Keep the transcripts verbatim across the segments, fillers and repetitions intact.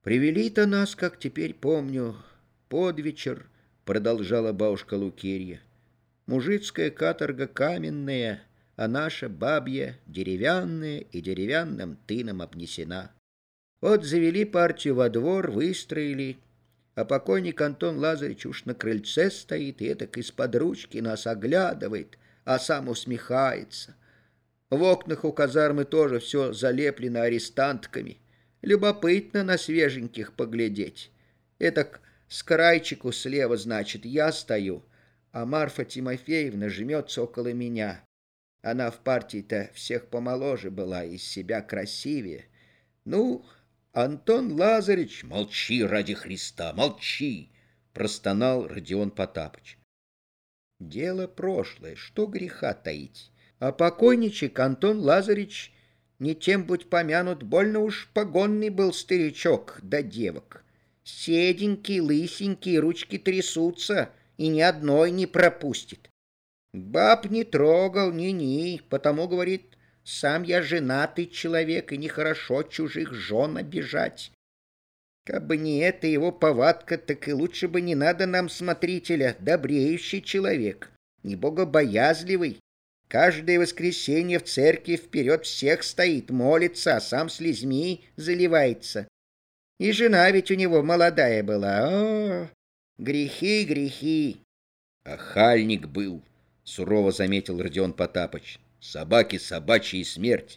Привели-то нас, как теперь помню, под вечер, продолжала бабушка Лукерья. Мужицкая каторга каменная, а наша бабья деревянная и деревянным тыном обнесена. Вот завели партию во двор, выстроили, а покойник Антон Лазаревич уж на крыльце стоит и этак из-под ручки нас оглядывает, а сам усмехается. В окнах у казармы тоже все залеплено арестантками. Любопытно на свеженьких поглядеть. Этак с крайчику слева, значит, я стою, а Марфа Тимофеевна жмется около меня. Она в партии-то всех помоложе была, из себя красивее. Ну, Антон Лазаревич... Молчи, ради Христа, молчи! Простонал Родион Потапыч. Дело прошлое, что греха таить. А покойничек Антон Лазаревич, не тем будь помянут, больно уж погонный был старичок да девок. Седенький, лысенький, ручки трясутся, и ни одной не пропустит. Баб не трогал, ни-ни, потому, говорит, сам я женатый человек, и нехорошо чужих жен обижать. Как бы не это его повадка, так и лучше бы не надо нам смотрителя, добреющий человек, не богобоязливый. Каждое воскресенье в церкви вперед всех стоит, молится, а сам слезьми заливается. И жена ведь у него молодая была. О, грехи, грехи. Охальник был, сурово заметил Родион Потапыч. Собаки собачьи смерть.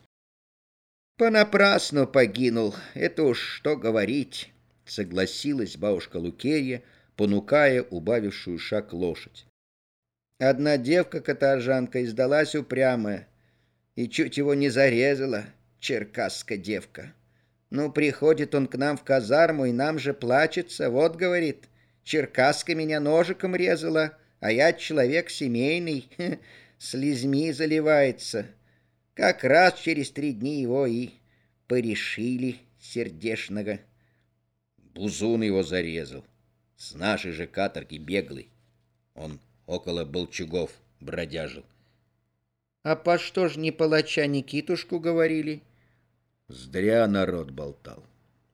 Понапрасну погинул, это уж что говорить, согласилась бабушка Лукерья, понукая убавившую шаг лошадь. Одна девка-каторжанка издалась упрямая и чуть его не зарезала, черкасская девка. Ну, приходит он к нам в казарму и нам же плачется. Вот, говорит, черкаска меня ножиком резала, а я человек семейный, слезьми заливается. Как раз через три дни его и порешили сердешного. Бузун его зарезал, с нашей же каторги беглый. Он около Болчугов бродяжил. А по что ж не палача Никитушку говорили? Зря народ болтал.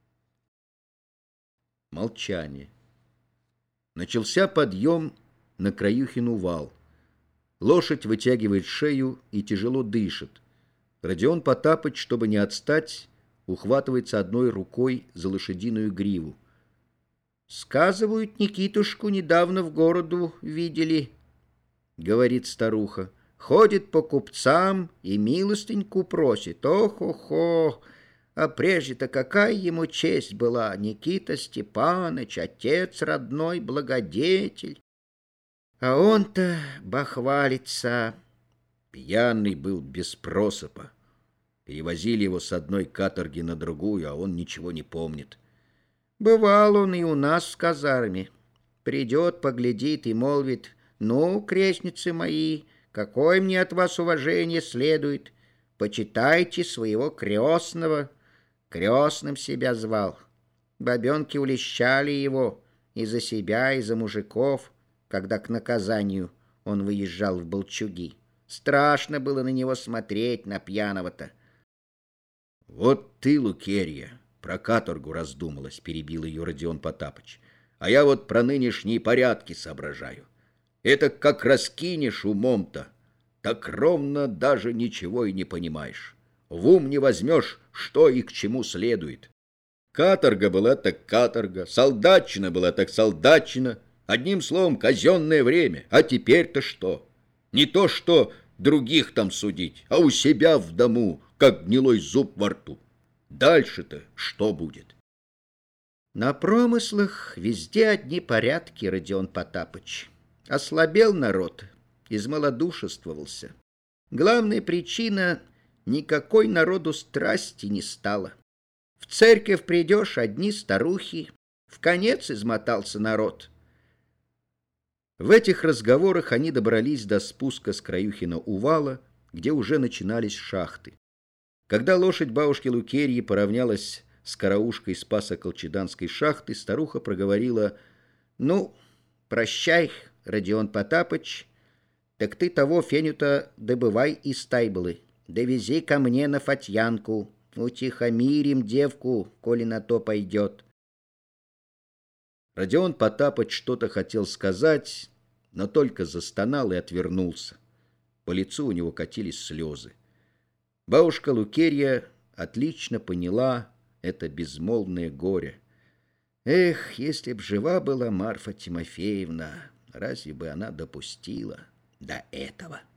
Молчание. Начался подъем на Краюхину вал. Лошадь вытягивает шею и тяжело дышит. Родион Потапыч, чтобы не отстать, ухватывается одной рукой за лошадиную гриву. «Сказывают, Никитушку недавно в городу видели», — говорит старуха. «Ходит по купцам и милостыньку просит. Ох-охо! А прежде-то какая ему честь была! Никита Степаныч, отец родной, благодетель. А он-то бахвалится». Пьяный был без просыпа. Перевозили его с одной каторги на другую, а он ничего не помнит. Бывал он и у нас в казарме. Придет, поглядит и молвит: «Ну, крестницы мои, какое мне от вас уважение следует? Почитайте своего крестного». Крестным себя звал. Бабенки улещали его и за себя, и за мужиков, когда к наказанию он выезжал в Болчуги. Страшно было на него смотреть, на пьяного-то. «Вот ты, Лукерья, про каторгу раздумалась», — перебил ее Родион Потапыч. «А я вот про нынешние порядки соображаю. Это как раскинешь умом-то, так ровно даже ничего и не понимаешь. В ум не возьмешь, что и к чему следует. Каторга была так каторга, солдатчина была так солдатчина, одним словом, казенное время. А теперь-то что? Не то, что других там судить, а у себя в дому, как гнилой зуб во рту. Дальше-то что будет?» На промыслах везде одни порядки, Родион Потапыч. Ослабел народ, измалодушествовался. Главная причина — никакой народу страсти не стало. В церковь придешь — одни старухи, в конец измотался народ. В этих разговорах они добрались до спуска с Краюхина увала, где уже начинались шахты. Когда лошадь бабушки Лукерьи поравнялась с караушкой Спасо-Колчеданской шахты, старуха проговорила: «Ну, прощай, Родион Потапыч, так ты того феню-то добывай из тайбылы, довези ко мне на Фатьянку, утихомирим девку, коли на то пойдет». Родион Потапыч что-то хотел сказать, но только застонал и отвернулся. По лицу у него катились слезы. Бабушка Лукерья отлично поняла это безмолвное горе. Эх, если б жива была Марфа Тимофеевна, разве бы она допустила до этого?